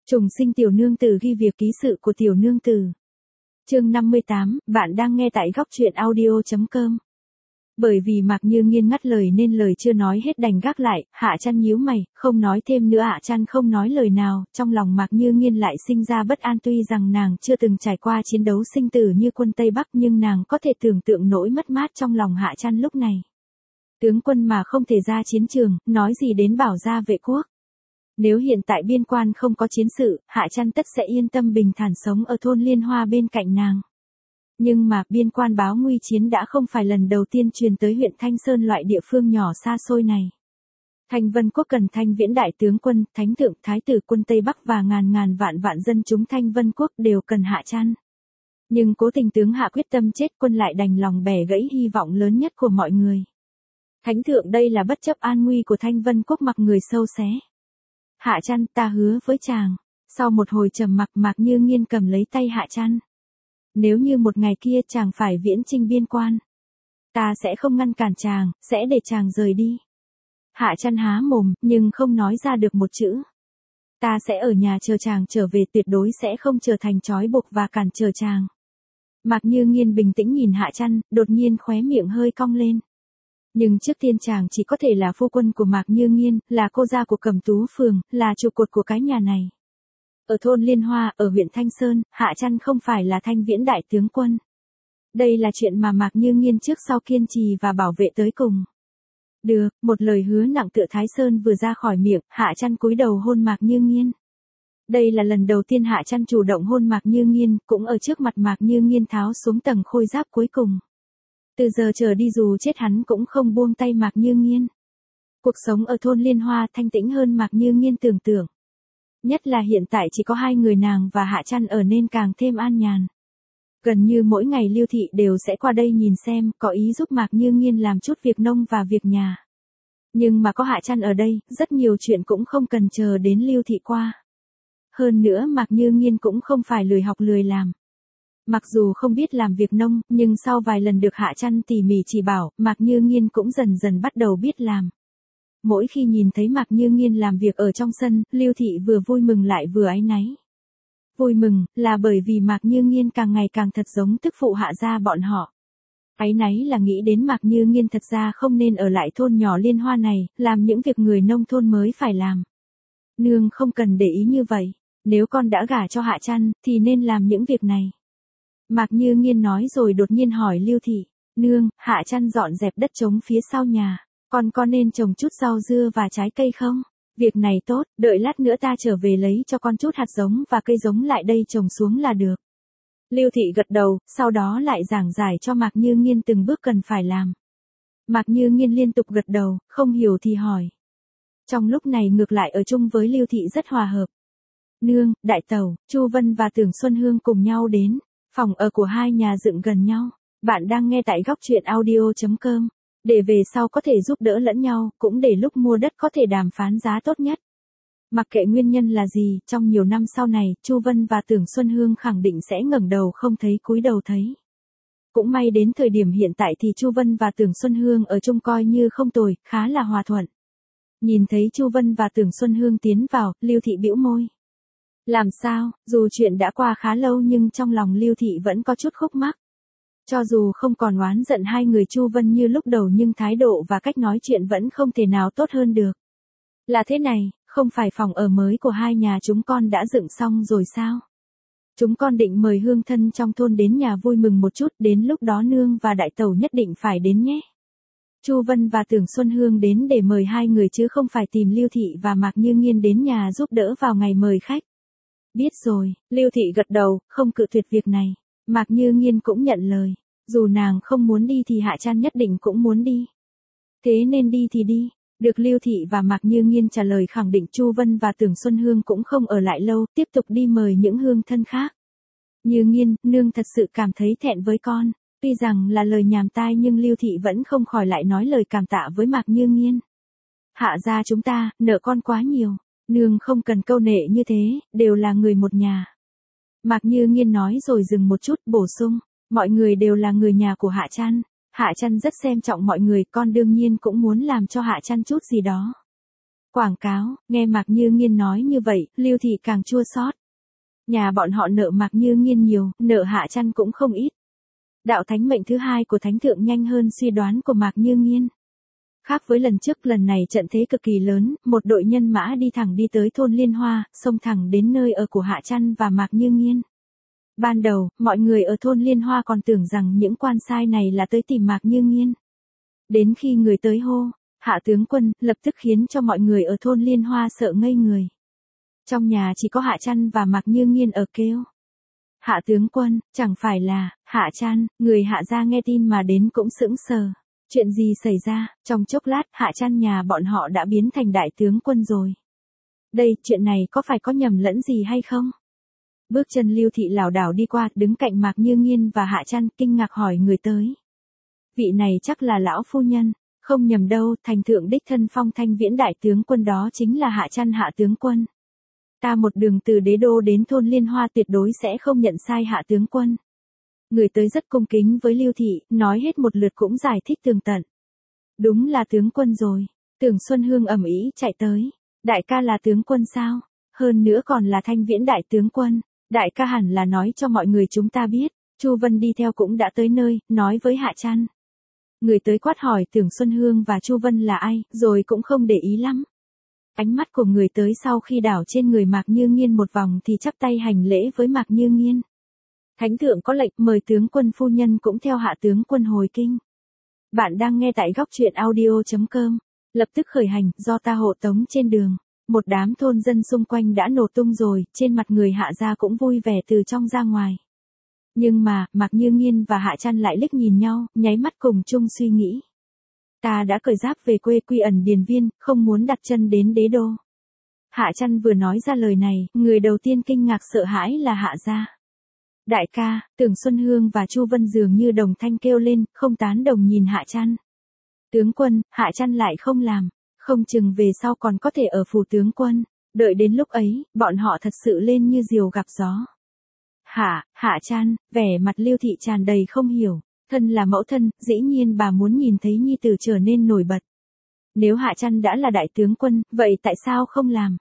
Trùng sinh tiểu nương tử ghi việc ký sự của tiểu nương tử. Chương 58, bạn đang nghe tại góc truyện audio.com. Bởi vì Mạc Như Nghiên ngắt lời nên lời chưa nói hết đành gác lại, Hạ Trăn nhíu mày, không nói thêm nữa. Hạ Trăn không nói lời nào, trong lòng Mạc Như Nghiên lại sinh ra bất an. Tuy rằng nàng chưa từng trải qua chiến đấu sinh tử như quân Tây Bắc, nhưng nàng có thể tưởng tượng nỗi mất mát trong lòng Hạ Trăn lúc này. Tướng quân mà không thể ra chiến trường, nói gì đến bảo gia vệ quốc. Nếu hiện tại biên quan không có chiến sự, Hạ Trăn tất sẽ yên tâm bình thản sống ở thôn Liên Hoa bên cạnh nàng. Nhưng mà biên quan báo nguy chiến đã không phải lần đầu tiên truyền tới huyện Thanh Sơn loại địa phương nhỏ xa xôi này. Thanh Vân Quốc cần Thanh Viễn đại tướng quân, thánh thượng, thái tử quân Tây Bắc và ngàn ngàn vạn vạn dân chúng Thanh Vân Quốc đều cần Hạ Trăn. Nhưng cố tình tướng Hạ quyết tâm chết, quân lại đành lòng bẻ gãy hy vọng lớn nhất của mọi người. Thánh thượng đây là bất chấp an nguy của Thanh Vân Quốc mặc người sâu xé. Hạ Trăn, ta hứa với chàng. Sau một hồi trầm mặc, Mạc Như Nghiên cầm lấy tay Hạ Trăn. Nếu như một ngày kia chàng phải viễn chinh biên quan, ta sẽ không ngăn cản chàng, sẽ để chàng rời đi. Hạ Trăn há mồm, nhưng không nói ra được một chữ. Ta sẽ ở nhà chờ chàng trở về, tuyệt đối sẽ không trở thành trói buộc và cản trở chàng. Mạc Như Nghiên bình tĩnh nhìn Hạ Trăn, đột nhiên khóe miệng hơi cong lên. Nhưng trước tiên chàng chỉ có thể là phu quân của Mạc Như Nghiên, là cô gia của Cẩm Tú Phường, là trụ cột của cái nhà này. Ở thôn Liên Hoa, ở huyện Thanh Sơn, Hạ Trăn không phải là Thanh Viễn đại tướng quân. Đây là chuyện mà Mạc Như Nghiên trước sau kiên trì và bảo vệ tới cùng. Được, một lời hứa nặng tựa Thái Sơn vừa ra khỏi miệng, Hạ Trăn cúi đầu hôn Mạc Như Nghiên. Đây là lần đầu tiên Hạ Trăn chủ động hôn Mạc Như Nghiên, cũng ở trước mặt Mạc Như Nghiên tháo xuống tầng khôi giáp cuối cùng. Từ giờ trở đi dù chết hắn cũng không buông tay Mạc Như Nghiên. Cuộc sống ở thôn Liên Hoa thanh tĩnh hơn Mạc Như Nghiên tưởng tượng. Nhất là hiện tại chỉ có hai người nàng và Hạ Trăn ở nên càng thêm an nhàn. Gần như mỗi ngày Lưu Thị đều sẽ qua đây nhìn xem, có ý giúp Mạc Như Nghiên làm chút việc nông và việc nhà. Nhưng mà có Hạ Trăn ở đây, rất nhiều chuyện cũng không cần chờ đến Lưu Thị qua. Hơn nữa Mạc Như Nghiên cũng không phải lười học lười làm. Mặc dù không biết làm việc nông, nhưng sau vài lần được Hạ Trăn tỉ mỉ chỉ bảo, Mạc Như Nghiên cũng dần dần bắt đầu biết làm. Mỗi khi nhìn thấy Mạc Như Nghiên làm việc ở trong sân, Lưu Thị vừa vui mừng lại vừa áy náy. Vui mừng, là bởi vì Mạc Như Nghiên càng ngày càng thật giống tức phụ Hạ gia bọn họ. Áy náy là nghĩ đến Mạc Như Nghiên thật ra không nên ở lại thôn nhỏ Liên Hoa này, làm những việc người nông thôn mới phải làm. Nương không cần để ý như vậy, nếu con đã gả cho Hạ Trăn, thì nên làm những việc này. Mạc Như Nghiên nói rồi đột nhiên hỏi Lưu Thị, nương, Hạ Trăn dọn dẹp đất trống phía sau nhà, con có nên trồng chút rau dưa và trái cây không? Việc này tốt, đợi lát nữa ta trở về lấy cho con chút hạt giống và cây giống lại đây trồng xuống là được. Lưu Thị gật đầu, sau đó lại giảng giải cho Mạc Như Nghiên từng bước cần phải làm. Mạc Như Nghiên liên tục gật đầu, không hiểu thì hỏi. Trong lúc này ngược lại ở chung với Lưu Thị rất hòa hợp. Nương, đại tẩu, Chu Vân và Tưởng Xuân Hương cùng nhau đến. Phòng ở của hai nhà dựng gần nhau. Bạn đang nghe tại góc truyện audio.com. Để về sau có thể giúp đỡ lẫn nhau, cũng để lúc mua đất có thể đàm phán giá tốt nhất. Mặc kệ nguyên nhân là gì, trong nhiều năm sau này, Chu Vân và Tưởng Xuân Hương khẳng định sẽ ngẩng đầu không thấy cúi đầu thấy. Cũng may đến thời điểm hiện tại thì Chu Vân và Tưởng Xuân Hương ở chung coi như không tồi, khá là hòa thuận. Nhìn thấy Chu Vân và Tưởng Xuân Hương tiến vào, Lưu Thị bĩu môi. Làm sao, dù chuyện đã qua khá lâu nhưng trong lòng Lưu Thị vẫn có chút khúc mắc. Cho dù không còn oán giận hai người Chu Vân như lúc đầu nhưng thái độ và cách nói chuyện vẫn không thể nào tốt hơn được. Là thế này, không phải phòng ở mới của hai nhà chúng con đã dựng xong rồi sao? Chúng con định mời hương thân trong thôn đến nhà vui mừng một chút, đến lúc đó nương và đại tẩu nhất định phải đến nhé. Chu Vân và Tưởng Xuân Hương đến để mời hai người chứ không phải tìm Lưu Thị và Mạc Như Nghiên đến nhà giúp đỡ vào ngày mời khách. Biết rồi, Lưu Thị gật đầu, không cự tuyệt việc này. Mạc Như Nghiên cũng nhận lời. Dù nàng không muốn đi thì Hạ Trăn nhất định cũng muốn đi. Thế nên đi thì đi. Được Lưu Thị và Mạc Như Nghiên trả lời khẳng định, Chu Vân và Tưởng Xuân Hương cũng không ở lại lâu, tiếp tục đi mời những hương thân khác. Như Nghiên, nương thật sự cảm thấy thẹn với con. Tuy rằng là lời nhàm tai nhưng Lưu Thị vẫn không khỏi lại nói lời cảm tạ với Mạc Như Nghiên. Hạ gia chúng ta, nợ con quá nhiều. Nương không cần câu nệ như thế, đều là người một nhà. Mạc Như Nghiên nói rồi dừng một chút, bổ sung. Mọi người đều là người nhà của Hạ Trăn. Hạ Trăn rất xem trọng mọi người, con đương nhiên cũng muốn làm cho Hạ Trăn chút gì đó. Quảng cáo, nghe Mạc Như Nghiên nói như vậy, Lưu Thị càng chua xót. Nhà bọn họ nợ Mạc Như Nghiên nhiều, nợ Hạ Trăn cũng không ít. Đạo thánh mệnh thứ hai của thánh thượng nhanh hơn suy đoán của Mạc Như Nghiên. Khác với lần trước, lần này trận thế cực kỳ lớn, một đội nhân mã đi tới thôn Liên Hoa, xông thẳng đến nơi ở của Hạ Trăn và Mạc Như Nghiên. Ban đầu, mọi người ở thôn Liên Hoa còn tưởng rằng những quan sai này là tới tìm Mạc Như Nghiên. Đến khi người tới hô, Hạ tướng quân, lập tức khiến cho mọi người ở thôn Liên Hoa sợ ngây người. Trong nhà chỉ có Hạ Trăn và Mạc Như Nghiên ở kêu. Hạ tướng quân, chẳng phải là, Hạ Trăn, người Hạ gia nghe tin mà đến cũng sững sờ. Chuyện gì xảy ra, trong chốc lát, Hạ Trăn nhà bọn họ đã biến thành đại tướng quân rồi. Đây, chuyện này có phải có nhầm lẫn gì hay không? Bước chân Lưu Thị lảo đảo đi qua, đứng cạnh Mạc Như Nghiên và Hạ Trăn, kinh ngạc hỏi người tới. Vị này chắc là lão phu nhân, không nhầm đâu, thành thượng đích thân phong thanh viễn đại tướng quân đó chính là Hạ Trăn Hạ tướng quân. Ta một đường từ đế đô đến thôn Liên Hoa tuyệt đối sẽ không nhận sai Hạ tướng quân. Người tới rất cung kính với Lưu Thị, nói hết một lượt cũng giải thích tường tận. Đúng là tướng quân rồi. Tưởng Xuân Hương ầm ĩ chạy tới. Đại ca là tướng quân sao? Hơn nữa còn là thanh viễn đại tướng quân. Đại ca hẳn là nói cho mọi người chúng ta biết. Chu Vân đi theo cũng đã tới nơi, nói với Hạ Trăn. Người tới quát hỏi Tưởng Xuân Hương và Chu Vân là ai, rồi cũng không để ý lắm. Ánh mắt của người tới sau khi đảo trên người Mạc Như Nghiên một vòng thì chắp tay hành lễ với Mạc Như Nghiên. Thánh thượng có lệnh mời tướng quân phu nhân cũng theo Hạ tướng quân hồi kinh. Bạn đang nghe tại góc truyện audio.com. Lập tức khởi hành, do ta hộ tống trên đường. Một đám thôn dân xung quanh đã nổ tung rồi, trên mặt người Hạ gia cũng vui vẻ từ trong ra ngoài. Nhưng mà, Mạc Như Nghiên và Hạ Trăn lại liếc nhìn nhau, nháy mắt cùng chung suy nghĩ. Ta đã cởi giáp về quê quy ẩn điền viên, không muốn đặt chân đến đế đô. Hạ Trăn vừa nói ra lời này, người đầu tiên kinh ngạc sợ hãi là Hạ gia. Đại ca, Tưởng Xuân Hương và Chu Vân dường như đồng thanh kêu lên, không tán đồng nhìn Hạ Trăn. Tướng quân, Hạ Trăn lại không làm, không chừng về sau còn có thể ở phủ tướng quân, đợi đến lúc ấy, bọn họ thật sự lên như diều gặp gió. Hạ Trăn, vẻ mặt Lưu Thị tràn đầy không hiểu, thân là mẫu thân, dĩ nhiên bà muốn nhìn thấy nhi tử trở nên nổi bật. Nếu Hạ Trăn đã là đại tướng quân, vậy tại sao không làm?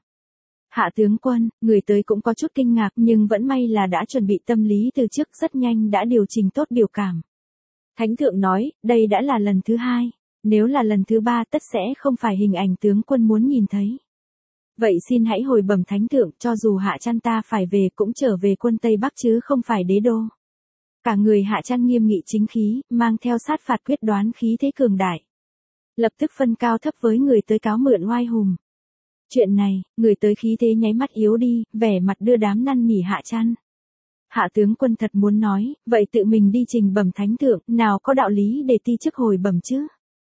Hạ tướng quân, người tới cũng có chút kinh ngạc nhưng vẫn may là đã chuẩn bị tâm lý từ trước, rất nhanh đã điều chỉnh tốt biểu cảm. Thánh thượng nói, đây đã là lần thứ hai, nếu là lần thứ ba tất sẽ không phải hình ảnh tướng quân muốn nhìn thấy. Vậy xin hãy hồi bẩm thánh thượng, cho dù Hạ Trăn ta phải về cũng trở về quân Tây Bắc chứ không phải đế đô. Cả người Hạ Trăn nghiêm nghị chính khí, mang theo sát phạt quyết đoán khí thế cường đại. Lập tức phân cao thấp với người tới cáo mượn oai hùng. Chuyện này, người tới khí thế nháy mắt yếu đi, vẻ mặt đưa đám năn nỉ Hạ Trăn. Hạ tướng quân thật muốn nói, vậy tự mình đi trình bẩm thánh thượng, nào có đạo lý để ti chức hồi bẩm chứ?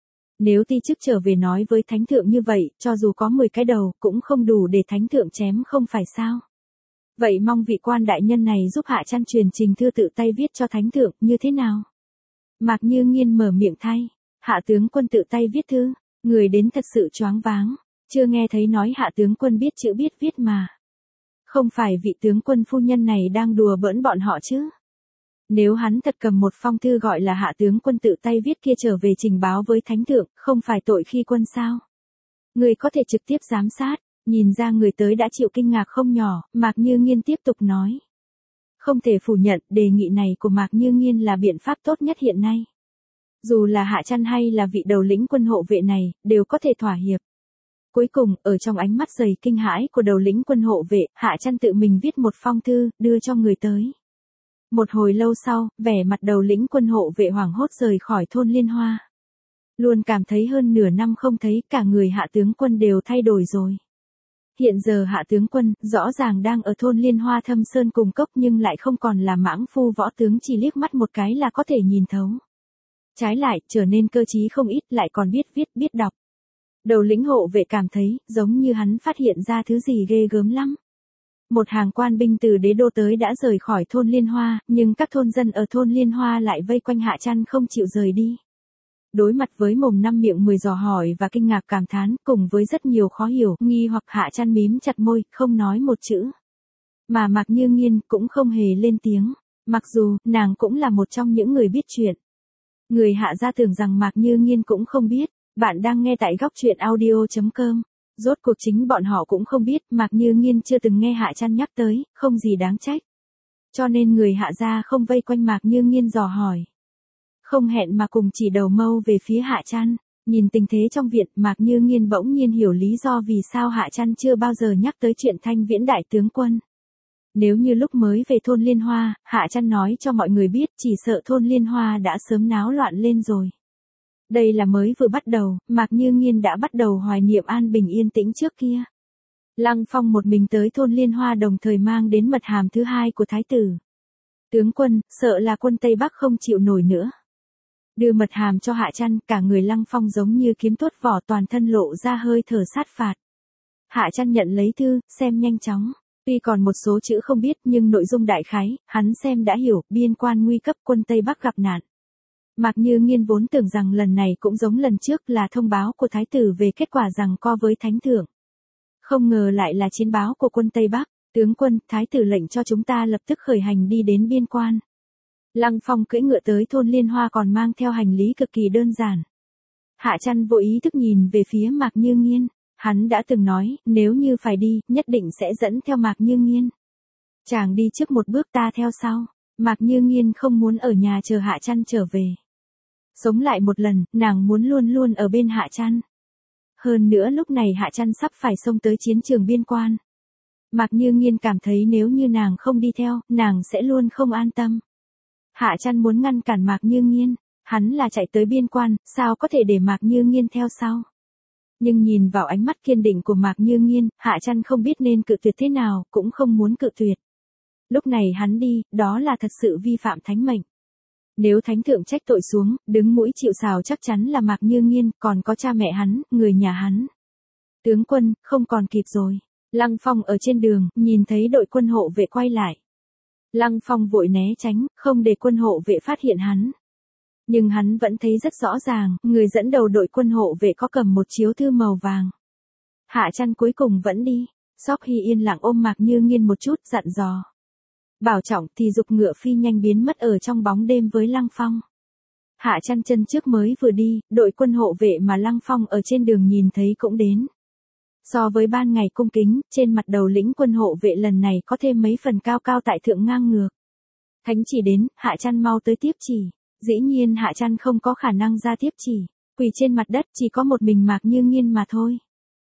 Nếu ti chức trở về nói với thánh thượng như vậy, cho dù có 10 cái đầu, cũng không đủ để thánh thượng chém không phải sao? Vậy mong vị quan đại nhân này giúp Hạ Trăn truyền trình thư tự tay viết cho thánh thượng, như thế nào? Mạc Như Nghiên mở miệng thay. Hạ tướng quân tự tay viết thư, người đến thật sự choáng váng. Chưa nghe thấy nói Hạ tướng quân biết chữ biết viết mà. Không phải vị tướng quân phu nhân này đang đùa bỡn bọn họ chứ? Nếu hắn thật cầm một phong thư gọi là Hạ tướng quân tự tay viết kia trở về trình báo với thánh thượng, không phải tội khi quân sao? Người có thể trực tiếp giám sát, nhìn ra người tới đã chịu kinh ngạc không nhỏ, Mạc Như Nghiên tiếp tục nói. Không thể phủ nhận, đề nghị này của Mạc Như Nghiên là biện pháp tốt nhất hiện nay. Dù là Hạ Trăn hay là vị đầu lĩnh quân hộ vệ này, đều có thể thỏa hiệp. Cuối cùng, ở trong ánh mắt đầy kinh hãi của đầu lĩnh quân hộ vệ, Hạ Trăn tự mình viết một phong thư, đưa cho người tới. Một hồi lâu sau, vẻ mặt đầu lĩnh quân hộ vệ hoảng hốt rời khỏi thôn Liên Hoa. Luôn cảm thấy hơn nửa năm không thấy, cả người Hạ tướng quân đều thay đổi rồi. Hiện giờ Hạ tướng quân, rõ ràng đang ở thôn Liên Hoa Thâm Sơn cùng cốc nhưng lại không còn là mãng phu võ tướng chỉ liếc mắt một cái là có thể nhìn thấu. Trái lại, trở nên cơ trí không ít, lại còn biết viết biết đọc. Đầu lĩnh hộ vệ cảm thấy, giống như hắn phát hiện ra thứ gì ghê gớm lắm. Một hàng quan binh từ đế đô tới đã rời khỏi thôn Liên Hoa, nhưng các thôn dân ở thôn Liên Hoa lại vây quanh Hạ Trăn không chịu rời đi. Đối mặt với mồm năm miệng 10 dò hỏi và kinh ngạc cảm thán, cùng với rất nhiều khó hiểu, nghi hoặc, Hạ Trăn mím chặt môi, không nói một chữ. Mà Mạc Như Nghiên cũng không hề lên tiếng, mặc dù, nàng cũng là một trong những người biết chuyện. Người Hạ gia tưởng rằng Mạc Như Nghiên cũng không biết. Bạn đang nghe tại góc truyện audio.com. Rốt cuộc chính bọn họ cũng không biết, Mạc Như Nghiên chưa từng nghe Hạ Trăn nhắc tới, không gì đáng trách. Cho nên người Hạ gia không vây quanh Mạc Như Nghiên dò hỏi. Không hẹn mà cùng chỉ đầu mâu về phía Hạ Trăn. Nhìn tình thế trong viện, Mạc Như Nghiên bỗng nhiên hiểu lý do vì sao Hạ Trăn chưa bao giờ nhắc tới chuyện Thanh Viễn đại tướng quân. Nếu như lúc mới về thôn Liên Hoa, Hạ Trăn nói cho mọi người biết, chỉ sợ thôn Liên Hoa đã sớm náo loạn lên rồi. Đây là mới vừa bắt đầu, Mạc Như Nghiên đã bắt đầu hoài niệm an bình yên tĩnh trước kia. Lăng Phong một mình tới thôn Liên Hoa đồng thời mang đến mật hàm thứ hai của thái tử. Tướng quân, sợ là quân Tây Bắc không chịu nổi nữa. Đưa mật hàm cho Hạ Trăn, cả người Lăng Phong giống như kiếm tuốt vỏ, toàn thân lộ ra hơi thở sát phạt. Hạ Trăn nhận lấy thư, xem nhanh chóng. Tuy còn một số chữ không biết nhưng nội dung đại khái, hắn xem đã hiểu, biên quan nguy cấp, quân Tây Bắc gặp nạn. Mạc Như Nghiên vốn tưởng rằng lần này cũng giống lần trước là thông báo của thái tử về kết quả giằng co với thánh thượng. Không ngờ lại là chiến báo của quân Tây Bắc. Tướng quân, thái tử lệnh cho chúng ta lập tức khởi hành đi đến biên quan. Lăng Phong cưỡi ngựa tới thôn Liên Hoa còn mang theo hành lý cực kỳ đơn giản. Hạ Trăn vô ý thức nhìn về phía Mạc Như Nghiên. Hắn đã từng nói, nếu như phải đi, nhất định sẽ dẫn theo Mạc Như Nghiên. Chàng đi trước một bước, ta theo sau. Mạc Như Nghiên không muốn ở nhà chờ Hạ Trăn trở về. Sống lại một lần, nàng muốn luôn luôn ở bên Hạ Trăn. Hơn nữa lúc này Hạ Trăn sắp phải xông tới chiến trường biên quan. Mạc Như Nghiên cảm thấy nếu như nàng không đi theo, nàng sẽ luôn không an tâm. Hạ Trăn muốn ngăn cản Mạc Như Nghiên, hắn là chạy tới biên quan, sao có thể để Mạc Như Nghiên theo sau. Nhưng nhìn vào ánh mắt kiên định của Mạc Như Nghiên, Hạ Trăn không biết nên cự tuyệt thế nào, cũng không muốn cự tuyệt. Lúc này hắn đi, đó là thật sự vi phạm thánh mệnh. Nếu thánh thượng trách tội xuống, đứng mũi chịu sào chắc chắn là Mạc Như Nghiên, còn có cha mẹ hắn, người nhà hắn. Tướng quân, không còn kịp rồi. Lăng Phong ở trên đường, nhìn thấy đội quân hộ vệ quay lại. Lăng Phong vội né tránh, không để quân hộ vệ phát hiện hắn. Nhưng hắn vẫn thấy rất rõ ràng, người dẫn đầu đội quân hộ vệ có cầm một chiếu thư màu vàng. Hạ Trăn cuối cùng vẫn đi. Sóc Hy yên lặng ôm Mạc Như Nghiên một chút, dặn dò. Bảo trọng thì giục ngựa phi nhanh biến mất ở trong bóng đêm với Lăng Phong. Hạ Trăn chân trước mới vừa đi, đội quân hộ vệ mà Lăng Phong ở trên đường nhìn thấy cũng đến. So với ban ngày cung kính, trên mặt đầu lĩnh quân hộ vệ lần này có thêm mấy phần cao cao tại thượng ngang ngược. Thánh chỉ đến, Hạ Trăn mau tới tiếp chỉ. Dĩ nhiên Hạ Trăn không có khả năng ra tiếp chỉ. Quỳ trên mặt đất chỉ có một mình Mạc Như Nghiên mà thôi.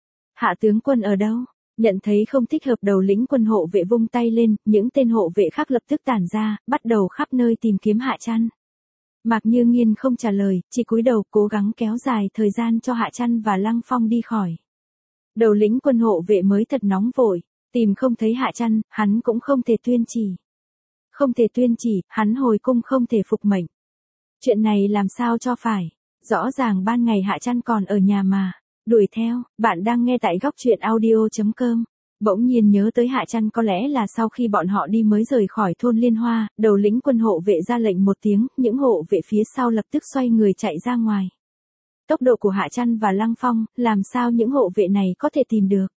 Hạ tướng quân ở đâu? Nhận thấy không thích hợp, đầu lĩnh quân hộ vệ vung tay lên, những tên hộ vệ khác lập tức tản ra, bắt đầu khắp nơi tìm kiếm Hạ Trăn. Mạc Như Nghiên không trả lời, chỉ cúi đầu cố gắng kéo dài thời gian cho Hạ Trăn và Lăng Phong đi khỏi. Đầu lĩnh quân hộ vệ mới thật nóng vội, tìm không thấy Hạ Trăn, hắn cũng không thể tuyên chỉ. Không thể tuyên chỉ, hắn hồi cung không thể phục mệnh. Chuyện này làm sao cho phải, rõ ràng ban ngày Hạ Trăn còn ở nhà mà. Đuổi theo, bạn đang nghe tại góc truyện audio.com. Bỗng nhiên nhớ tới Hạ Trăn, có lẽ là sau khi bọn họ đi mới rời khỏi thôn Liên Hoa, đầu lĩnh quân hộ vệ ra lệnh một tiếng, những hộ vệ phía sau lập tức xoay người chạy ra ngoài. Tốc độ của Hạ Trăn và Lăng Phong, làm sao những hộ vệ này có thể tìm được?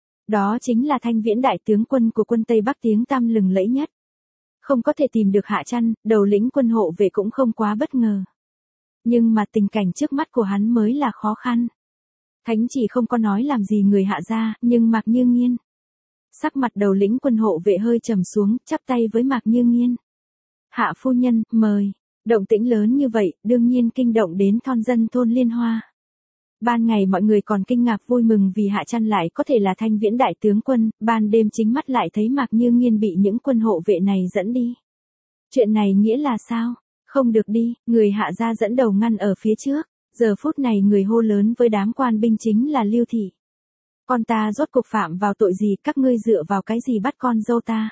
Đó chính là Thanh Viễn đại tướng quân của quân Tây Bắc tiếng tăm lừng lẫy nhất. Không có thể tìm được Hạ Trăn, đầu lĩnh quân hộ vệ cũng không quá bất ngờ. Nhưng mà tình cảnh trước mắt của hắn mới là khó khăn. Thánh chỉ không có nói làm gì người Hạ gia, nhưng Mạc Như Nghiên. Sắc mặt đầu lĩnh quân hộ vệ hơi trầm xuống, chắp tay với Mạc Như Nghiên. Hạ phu nhân, mời. Động tĩnh lớn như vậy, đương nhiên kinh động đến thôn dân thôn Liên Hoa. Ban ngày mọi người còn kinh ngạc vui mừng vì Hạ Trăn lại có thể là Thanh Viễn đại tướng quân, ban đêm chính mắt lại thấy Mạc Như Nghiên bị những quân hộ vệ này dẫn đi. Chuyện này nghĩa là sao? Không được đi, người Hạ gia dẫn đầu ngăn ở phía trước. Giờ phút này người hô lớn với đám quan binh chính là Lưu Thị. Con ta rốt cuộc phạm vào tội gì, các ngươi dựa vào cái gì bắt con dâu ta?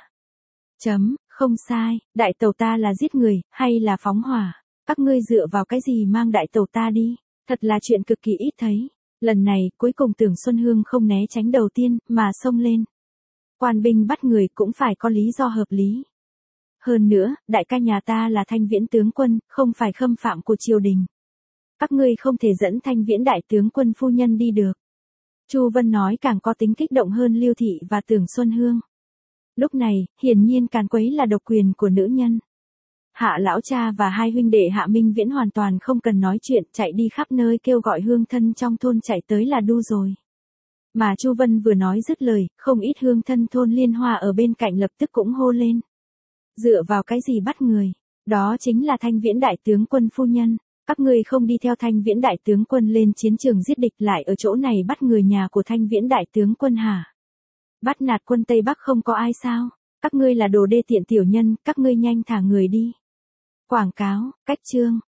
Không sai, đại tẩu ta là giết người, hay là phóng hỏa? Các ngươi dựa vào cái gì mang đại tẩu ta đi? Thật là chuyện cực kỳ ít thấy. Lần này, cuối cùng Tưởng Xuân Hương không né tránh đầu tiên, mà xông lên. Quan binh bắt người cũng phải có lý do hợp lý. Hơn nữa, đại ca nhà ta là Thanh Viễn tướng quân, không phải khâm phạm của triều đình. Các ngươi không thể dẫn Thanh Viễn đại tướng quân phu nhân đi được. Chu Vân nói càng có tính kích động hơn Lưu Thị và Tưởng Xuân Hương. Lúc này, hiển nhiên càn quấy là độc quyền của nữ nhân. Hạ lão cha và hai huynh đệ Hạ Minh Viễn hoàn toàn không cần nói chuyện, chạy đi khắp nơi kêu gọi hương thân trong thôn chạy tới là đu rồi. Mà Chu Vân vừa nói dứt lời, không ít hương thân thôn Liên Hoa ở bên cạnh lập tức cũng hô lên. Dựa vào cái gì bắt người? Đó chính là Thanh Viễn đại tướng quân phu nhân. Các ngươi không đi theo Thanh Viễn đại tướng quân lên chiến trường giết địch lại ở chỗ này bắt người nhà của Thanh Viễn đại tướng quân hả? Bắt nạt quân Tây Bắc không có ai sao? Các ngươi là đồ đê tiện tiểu nhân, các ngươi nhanh thả người đi. Quảng cáo, cách chương.